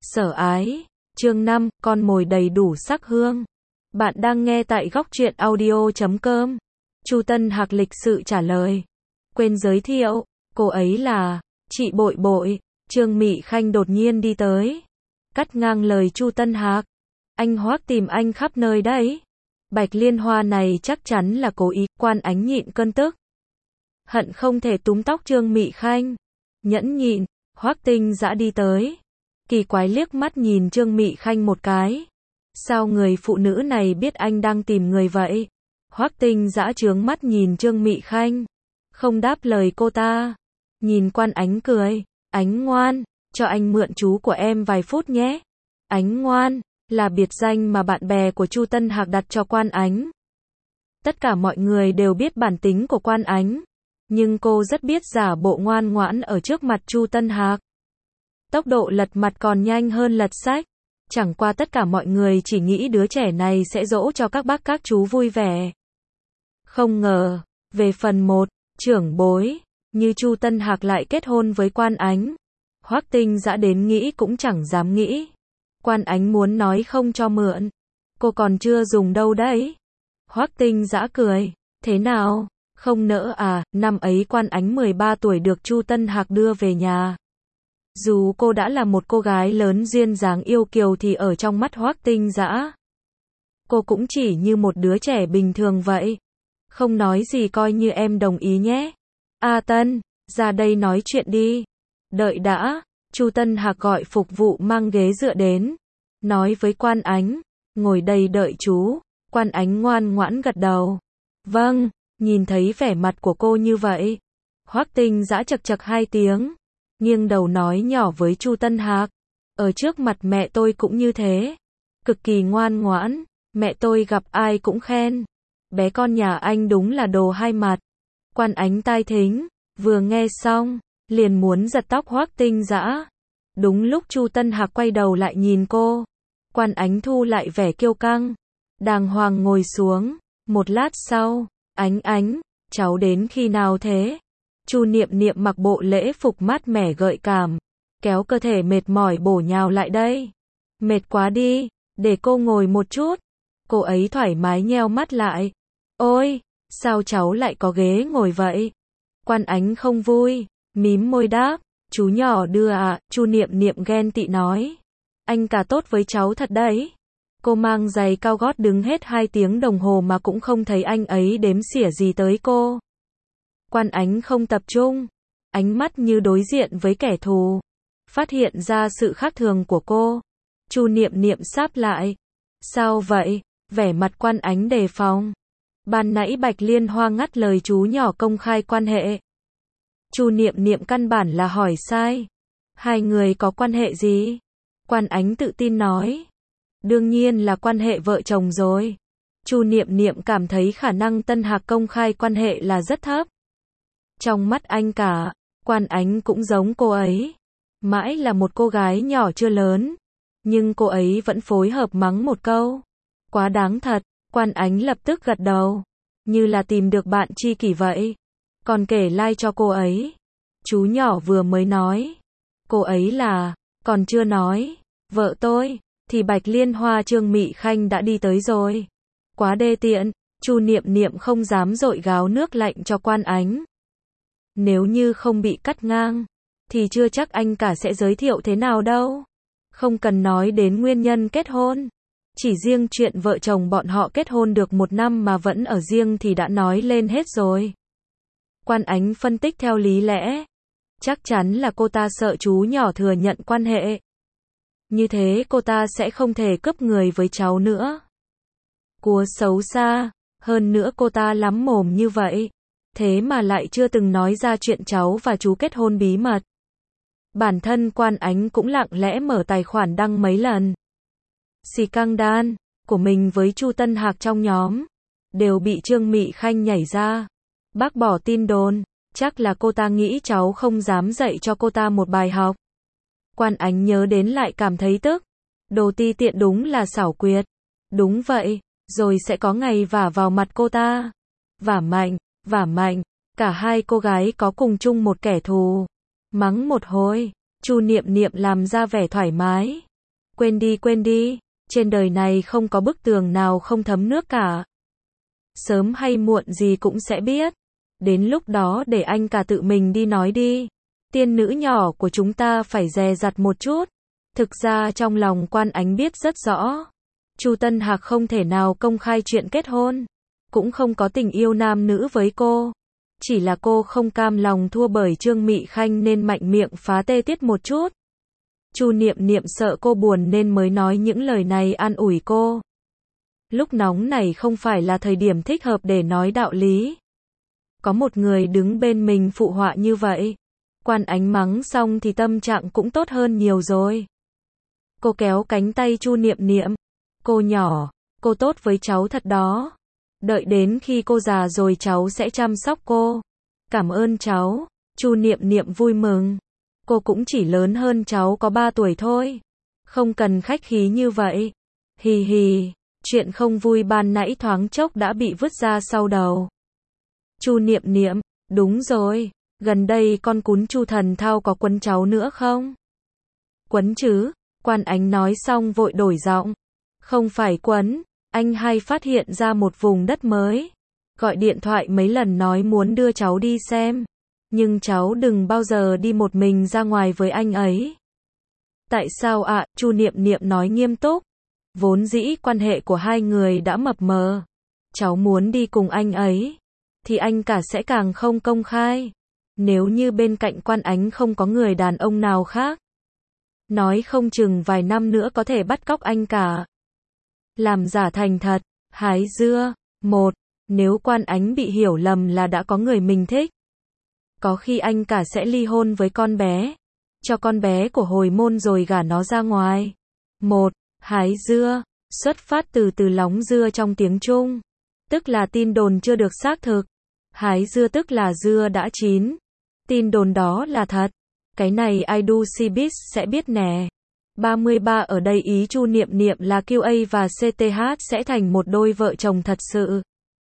Sở ái, chương 5, con mồi đầy đủ sắc hương. Bạn đang nghe tại góc truyện audio.com. Chu Tân Hạc lịch sự trả lời. Quên giới thiệu, cô ấy là chị Bội Bội. Trương Mị Khanh đột nhiên đi tới, cắt ngang lời Chu Tân Hạc. Anh Hoác tìm anh khắp nơi đấy. Bạch Liên Hoa này chắc chắn là cố ý. Quan Ánh nhịn cơn tức, hận không thể túm tóc Trương Mị Khanh. Nhẫn nhịn, Hoác Tinh Dã đi tới, kỳ quái liếc mắt nhìn Trương Mị Khanh một cái. Sao người phụ nữ này biết anh đang tìm người vậy? Hoác Tinh Dã trướng mắt nhìn Trương Mị Khanh, không đáp lời cô ta. Nhìn Quan Ánh cười, Ánh ngoan, cho anh mượn chú của em vài phút nhé. Ánh ngoan là biệt danh mà bạn bè của Chu Tân Hạc đặt cho Quan Ánh. Tất cả mọi người đều biết bản tính của Quan Ánh, nhưng cô rất biết giả bộ ngoan ngoãn ở trước mặt Chu Tân Hạc. Tốc độ lật mặt còn nhanh hơn lật sách. Chẳng qua tất cả mọi người chỉ nghĩ đứa trẻ này sẽ dỗ cho các bác các chú vui vẻ. Không ngờ, về phần 1, trưởng bối, như Chu Tân Hạc lại kết hôn với Quan Ánh. Hoác Tinh Dã đến nghĩ cũng chẳng dám nghĩ. Quan Ánh muốn nói không cho mượn, cô còn chưa dùng đâu đấy. Hoác Tinh Dã cười, thế nào, không nỡ à? Năm ấy Quan Ánh 13 tuổi được Chu Tân Hạc đưa về nhà. Dù cô đã là một cô gái lớn duyên dáng yêu kiều thì ở trong mắt Hoác Tinh Dã, cô cũng chỉ như một đứa trẻ bình thường vậy. Không nói gì coi như em đồng ý nhé. A Tân, ra đây nói chuyện đi. Đợi đã, Chu Tân Hạc gọi phục vụ mang ghế dựa đến, nói với Quan Ánh, ngồi đây đợi chú. Quan Ánh ngoan ngoãn gật đầu. Vâng. Nhìn thấy vẻ mặt của cô như vậy, Hoác Tinh Dã chậc chậc 2 tiếng, nghiêng đầu nói nhỏ với Chu Tân Hạc, ở trước mặt mẹ tôi cũng như thế, cực kỳ ngoan ngoãn, mẹ tôi gặp ai cũng khen. Bé con nhà anh đúng là đồ hai mặt. Quan Ánh tai thính, vừa nghe xong, liền muốn giật tóc Hoác Tinh Dã. Đúng lúc Chu Tân Hạc quay đầu lại nhìn cô, Quan Ánh thu lại vẻ kiêu căng, đàng hoàng ngồi xuống. Một lát sau, Ánh, cháu đến khi nào thế? Chu Niệm Niệm mặc bộ lễ phục mát mẻ gợi cảm, kéo cơ thể mệt mỏi bổ nhào lại đây. Mệt quá đi, để cô ngồi một chút. Cô ấy thoải mái nheo mắt lại. Ôi, sao cháu lại có ghế ngồi vậy? Quan Ánh không vui, mím môi đáp, chú nhỏ đưa à? Chu Niệm Niệm ghen tị nói, anh cả tốt với cháu thật đấy. Cô mang giày cao gót đứng hết 2 tiếng đồng hồ mà cũng không thấy anh ấy đếm xỉa gì tới cô. Quan Ánh không tập trung, ánh mắt như đối diện với kẻ thù. Phát hiện ra sự khác thường của cô, Chu Niệm Niệm sáp lại. Sao vậy? Vẻ mặt Quan Ánh đề phòng. Ban nãy Bạch Liên Hoa ngắt lời chú nhỏ công khai quan hệ. Chu Niệm Niệm căn bản là hỏi sai. Hai người có quan hệ gì? Quan Ánh tự tin nói. Đương nhiên là quan hệ vợ chồng rồi. Chu Niệm Niệm cảm thấy khả năng Tân Hạc công khai quan hệ là rất thấp. Trong mắt anh cả, Quan Ánh cũng giống cô ấy. Mãi là một cô gái nhỏ chưa lớn. Nhưng cô ấy vẫn phối hợp mắng một câu. Quá đáng thật. Quan Ánh lập tức gật đầu, như là tìm được bạn tri kỷ vậy. Còn kể lai cho cô ấy. Chú nhỏ vừa mới nói. Cô ấy là, còn chưa nói, vợ tôi. Thì Bạch Liên Hoa Trương Mị Khanh đã đi tới rồi. Quá đê tiện. Chu Niệm Niệm không dám dội gáo nước lạnh cho Quan Ánh. Nếu như không bị cắt ngang, thì chưa chắc anh cả sẽ giới thiệu thế nào đâu. Không cần nói đến nguyên nhân kết hôn. Chỉ riêng chuyện vợ chồng bọn họ kết hôn được 1 năm mà vẫn ở riêng thì đã nói lên hết rồi. Quan Ánh phân tích theo lý lẽ. Chắc chắn là cô ta sợ chú nhỏ thừa nhận quan hệ. Như thế cô ta sẽ không thể cướp người với cháu nữa. Cua xấu xa, hơn nữa cô ta lắm mồm như vậy, thế mà lại chưa từng nói ra chuyện cháu và chú kết hôn bí mật. Bản thân Quan Ánh cũng lặng lẽ mở tài khoản đăng mấy lần. Xì căng đan của mình với Chu Tân Hạc trong nhóm, đều bị Trương Mị Khanh nhảy ra, bác bỏ tin đồn, chắc là cô ta nghĩ cháu không dám dạy cho cô ta một bài học. Quan Ánh nhớ đến lại cảm thấy tức. Đồ ti tiện đúng là xảo quyệt. Đúng vậy, rồi sẽ có ngày vả vào mặt cô ta. Vả mạnh, cả hai cô gái có cùng chung một kẻ thù. Mắng một hồi, Chu Niệm Niệm làm ra vẻ thoải mái. quên đi, trên đời này không có bức tường nào không thấm nước cả. Sớm hay muộn gì cũng sẽ biết. Đến lúc đó để anh cả tự mình đi nói đi. Tiên nữ nhỏ của chúng ta phải dè dặt một chút. Thực ra trong lòng Quan Ánh biết rất rõ. Chu Tân Hạc không thể nào công khai chuyện kết hôn. Cũng không có tình yêu nam nữ với cô. Chỉ là cô không cam lòng thua bởi Trương Mị Khanh nên mạnh miệng phá tê tiết một chút. Chu Niệm Niệm sợ cô buồn nên mới nói những lời này an ủi cô. Lúc nóng này không phải là thời điểm thích hợp để nói đạo lý. Có một người đứng bên mình phụ họa như vậy. Quan Ánh mắng xong thì tâm trạng cũng tốt hơn nhiều rồi. Cô kéo cánh tay Chu Niệm Niệm. Cô nhỏ, cô tốt với cháu thật đó. Đợi đến khi cô già rồi cháu sẽ chăm sóc cô. Cảm ơn cháu. Chu Niệm Niệm vui mừng. Cô cũng chỉ lớn hơn cháu có 3 tuổi thôi. Không cần khách khí như vậy. Hì hì, chuyện không vui ban nãy thoáng chốc đã bị vứt ra sau đầu. Chu Niệm Niệm, đúng rồi, gần đây con cún Chu Thần Thao có quấn cháu nữa không? Quấn chứ, Quan Ánh nói xong vội đổi giọng. Không phải quấn, anh hay phát hiện ra một vùng đất mới. Gọi điện thoại mấy lần nói muốn đưa cháu đi xem. Nhưng cháu đừng bao giờ đi một mình ra ngoài với anh ấy. Tại sao ạ? Chu Niệm Niệm nói nghiêm túc. Vốn dĩ quan hệ của hai người đã mập mờ. Cháu muốn đi cùng anh ấy, thì anh cả sẽ càng không công khai. Nếu như bên cạnh Quan Ánh không có người đàn ông nào khác, nói không chừng vài năm nữa có thể bắt cóc anh cả. Làm giả thành thật, hái dưa. 1. Nếu Quan Ánh bị hiểu lầm là đã có người mình thích, có khi anh cả sẽ ly hôn với con bé, cho con bé của hồi môn rồi gả nó ra ngoài. 1. Hái dưa, xuất phát từ từ lóng dưa trong tiếng Trung, tức là tin đồn chưa được xác thực. Hái dưa tức là dưa đã chín. Tin đồn đó là thật. Cái này ai đu Cbiz sẽ biết nè. 33 ở đây ý Chu Niệm Niệm là QA và CTH sẽ thành một đôi vợ chồng thật sự.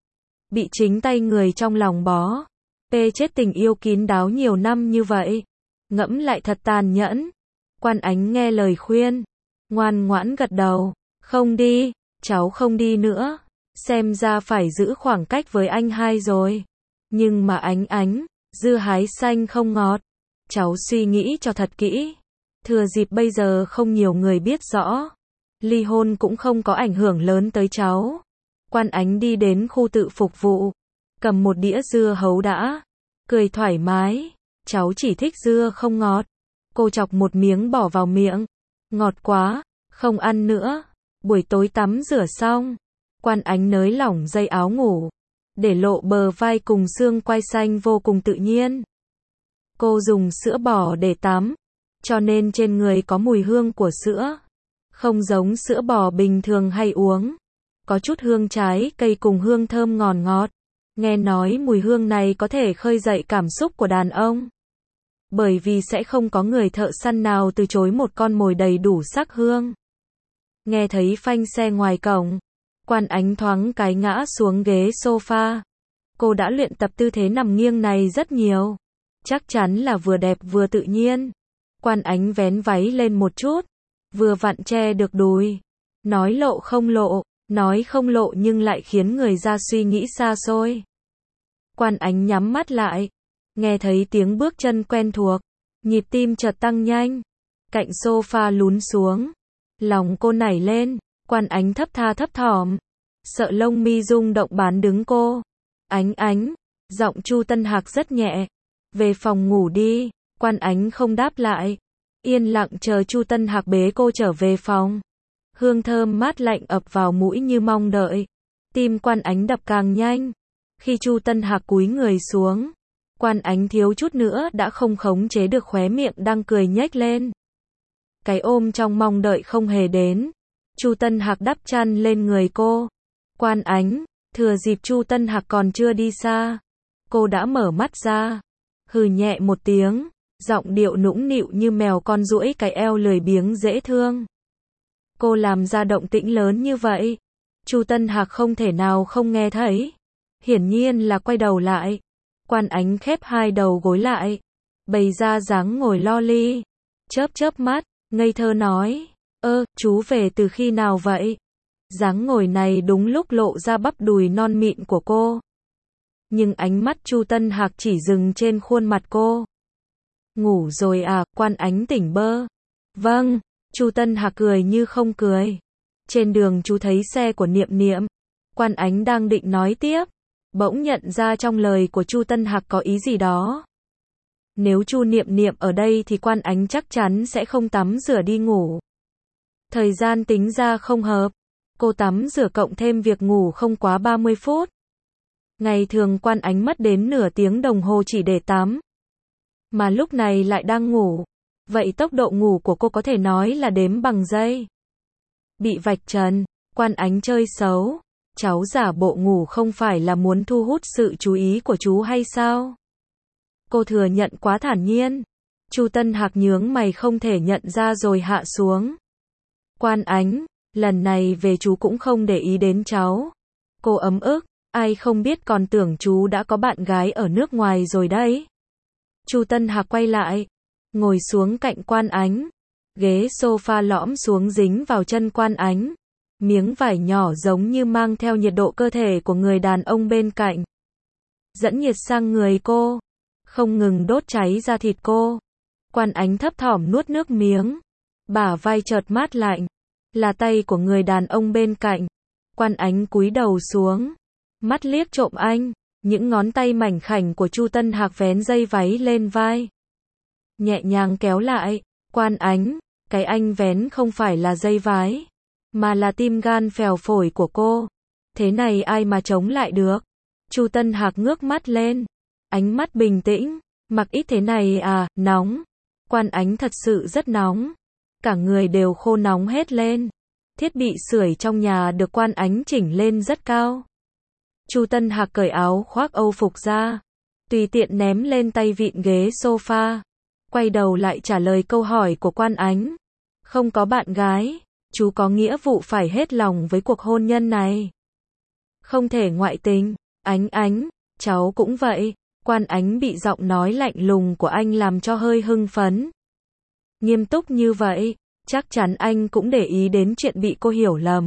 Bị chính tay người trong lòng bó. Chết tình yêu kín đáo nhiều năm như vậy. Ngẫm lại thật tàn nhẫn. Quan Ánh nghe lời khuyên. Ngoan ngoãn gật đầu. Không đi, cháu không đi nữa. Xem ra phải giữ khoảng cách với anh hai rồi. Nhưng mà Ánh, dưa hái xanh không ngọt. Cháu suy nghĩ cho thật kỹ. Thừa dịp bây giờ không nhiều người biết rõ. Ly hôn cũng không có ảnh hưởng lớn tới cháu. Quan Ánh đi đến khu tự phục vụ. Cầm một đĩa dưa hấu đã. Cười thoải mái. Cháu chỉ thích dưa không ngọt. Cô chọc một miếng bỏ vào miệng. Ngọt quá, không ăn nữa. Buổi tối tắm rửa xong. Quan Ánh nới lỏng dây áo ngủ. Để lộ bờ vai cùng xương quai xanh vô cùng tự nhiên. Cô dùng sữa bò để tắm, cho nên trên người có mùi hương của sữa. Không giống sữa bò bình thường hay uống. Có chút hương trái cây cùng hương thơm ngọt ngọt. Nghe nói mùi hương này có thể khơi dậy cảm xúc của đàn ông. Bởi vì sẽ không có người thợ săn nào từ chối một con mồi đầy đủ sắc hương. Nghe thấy phanh xe ngoài cổng. Quan Ánh thoáng cái ngã xuống ghế sofa. Cô đã luyện tập tư thế nằm nghiêng này rất nhiều. Chắc chắn là vừa đẹp vừa tự nhiên. Quan Ánh vén váy lên một chút. Vừa vặn che được đùi. Nói lộ không lộ. Nói không lộ nhưng lại khiến người ra suy nghĩ xa xôi. Quan Ánh nhắm mắt lại. Nghe thấy tiếng bước chân quen thuộc. Nhịp tim chợt tăng nhanh. Cạnh sofa lún xuống. Lòng cô nảy lên. Quan Ánh thấp tha thấp thỏm. Sợ lông mi rung động bán đứng cô. Ánh. Giọng Chu Tân Hạc rất nhẹ. Về phòng ngủ đi. Quan Ánh không đáp lại. Yên lặng chờ Chu Tân Hạc bế cô trở về phòng. Hương thơm mát lạnh ập vào mũi như mong đợi. Tim Quan Ánh đập càng nhanh. Khi Chu Tân Hạc cúi người xuống, Quan Ánh thiếu chút nữa đã không khống chế được khóe miệng đang cười nhếch lên. Cái ôm trong mong đợi không hề đến. Chu Tân Hạc đắp chăn lên người cô. Quan Ánh, thừa dịp Chu Tân Hạc còn chưa đi xa, cô đã mở mắt ra. Hừ nhẹ một tiếng, giọng điệu nũng nịu như mèo con duỗi cái eo lười biếng dễ thương. Cô làm ra động tĩnh lớn như vậy, Chu Tân Hạc không thể nào không nghe thấy. Hiển nhiên là quay đầu lại. Quan Ánh khép hai đầu gối lại, bày ra dáng ngồi lo li, chớp chớp mắt, ngây thơ nói, Chú về từ khi nào vậy? Dáng ngồi này đúng lúc lộ ra bắp đùi non mịn của cô. Nhưng ánh mắt Chu Tân Hạc chỉ dừng trên khuôn mặt cô. Ngủ rồi à? Quan Ánh tỉnh bơ. Vâng, Chu Tân Hạc cười như không cười. Trên đường chú thấy xe của Niệm Niệm. Quan Ánh đang định nói tiếp, bỗng nhận ra trong lời của Chu Tân Hạc có ý gì đó. Nếu Chu Niệm Niệm ở đây thì Quan Ánh chắc chắn sẽ không tắm rửa đi ngủ. Thời gian tính ra không hợp. Cô tắm rửa cộng thêm việc ngủ không quá 30 phút. Ngày thường Quan Ánh mất đến nửa tiếng đồng hồ chỉ để tắm. Mà lúc này lại đang ngủ. Vậy tốc độ ngủ của cô có thể nói là đếm bằng giây. Bị vạch trần, Quan Ánh chơi xấu. Cháu giả bộ ngủ không phải là muốn thu hút sự chú ý của chú hay sao? Cô thừa nhận quá thản nhiên. Chu Tân Hạc nhướng mày không thể nhận ra rồi hạ xuống. Quan Ánh, lần này về chú cũng không để ý đến cháu. Cô ấm ức, ai không biết còn tưởng chú đã có bạn gái ở nước ngoài rồi đấy. Chu Tân Hạc quay lại, ngồi xuống cạnh Quan Ánh. Ghế sofa lõm xuống dính vào chân Quan Ánh. Miếng vải nhỏ giống như mang theo nhiệt độ cơ thể của người đàn ông bên cạnh. Dẫn nhiệt sang người cô, không ngừng đốt cháy da thịt cô. Quan Ánh thấp thỏm nuốt nước miếng. Bả vai chợt mát lạnh. Là tay của người đàn ông bên cạnh. Quan Ánh cúi đầu xuống. Mắt liếc trộm anh. Những ngón tay mảnh khảnh của Chu Tân Hạc vén dây váy lên vai. Nhẹ nhàng kéo lại. Quan Ánh, cái anh vén không phải là dây váy, mà là tim gan phèo phổi của cô. Thế này ai mà chống lại được? Chu Tân Hạc ngước mắt lên. Ánh mắt bình tĩnh. Mặc ít thế này à? Nóng. Quan Ánh thật sự rất nóng. Cả người đều khô nóng hết lên. Thiết bị sưởi trong nhà được Quan Ánh chỉnh lên rất cao. Chu Tân Hạc cởi áo khoác Âu phục ra, tùy tiện ném lên tay vịn ghế sofa. Quay đầu lại trả lời câu hỏi của Quan Ánh. Không có bạn gái, chú có nghĩa vụ phải hết lòng với cuộc hôn nhân này. Không thể ngoại tình. Ánh, cháu cũng vậy. Quan Ánh bị giọng nói lạnh lùng của anh làm cho hơi hưng phấn. Nghiêm túc như vậy, chắc chắn anh cũng để ý đến chuyện bị cô hiểu lầm.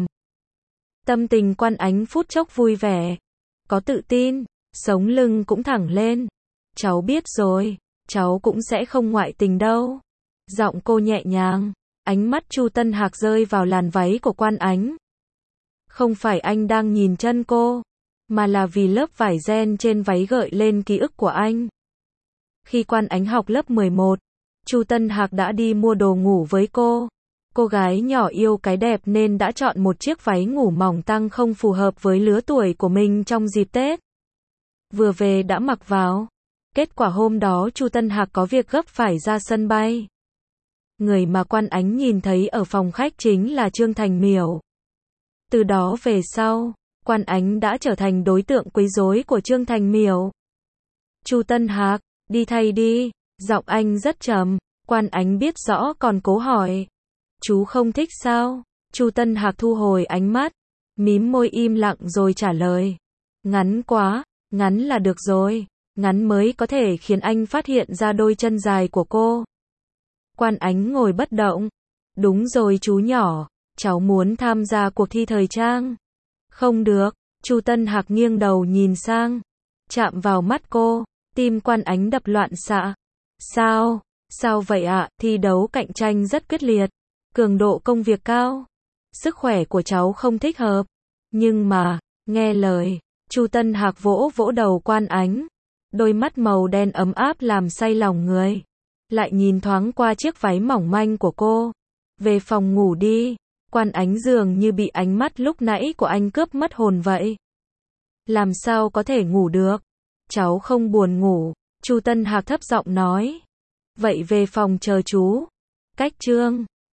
Tâm tình Quan Ánh phút chốc vui vẻ, có tự tin, sống lưng cũng thẳng lên. Cháu biết rồi, cháu cũng sẽ không ngoại tình đâu. Giọng cô nhẹ nhàng. Ánh mắt Chu Tân Hạc rơi vào làn váy của Quan Ánh. Không phải anh đang nhìn chân cô, mà là vì lớp vải ren trên váy gợi lên ký ức của anh. Khi Quan Ánh học lớp 11, Chu Tân Hạc đã đi mua đồ ngủ với cô. Cô gái nhỏ yêu cái đẹp nên đã chọn một chiếc váy ngủ mỏng tăng không phù hợp với lứa tuổi của mình trong dịp Tết. Vừa về đã mặc vào. Kết quả hôm đó Chu Tân Hạc có việc gấp phải ra sân bay. Người mà Quan Ánh nhìn thấy ở phòng khách chính là Trương Thành Miểu. Từ đó về sau, Quan Ánh đã trở thành đối tượng quấy rối của Trương Thành Miểu. Chu Tân Hạc, đi thay đi. Giọng anh rất trầm. Quan Ánh biết rõ còn cố hỏi. Chú không thích sao? Chu Tân Hạc thu hồi ánh mắt, mím môi im lặng rồi trả lời. Ngắn quá, ngắn là được rồi. Ngắn mới có thể khiến anh phát hiện ra đôi chân dài của cô. Quan Ánh ngồi bất động. Đúng rồi chú nhỏ, cháu muốn tham gia cuộc thi thời trang. Không được. Chu Tân Hạc nghiêng đầu nhìn sang. Chạm vào mắt cô, tim Quan Ánh đập loạn xạ. Sao? Sao vậy ạ? Thi đấu cạnh tranh rất quyết liệt. Cường độ công việc cao. Sức khỏe của cháu không thích hợp. Nhưng mà, nghe lời. Chu Tân Hạc vỗ vỗ đầu Quan Ánh. Đôi mắt màu đen ấm áp làm say lòng người. Lại nhìn thoáng qua chiếc váy mỏng manh của cô. Về phòng ngủ đi. Quan Ánh dường như bị ánh mắt lúc nãy của anh cướp mất hồn vậy. Làm sao có thể ngủ được? Cháu không buồn ngủ. Chu Tân Hạc thấp giọng nói. Vậy về phòng chờ chú. Cách Trương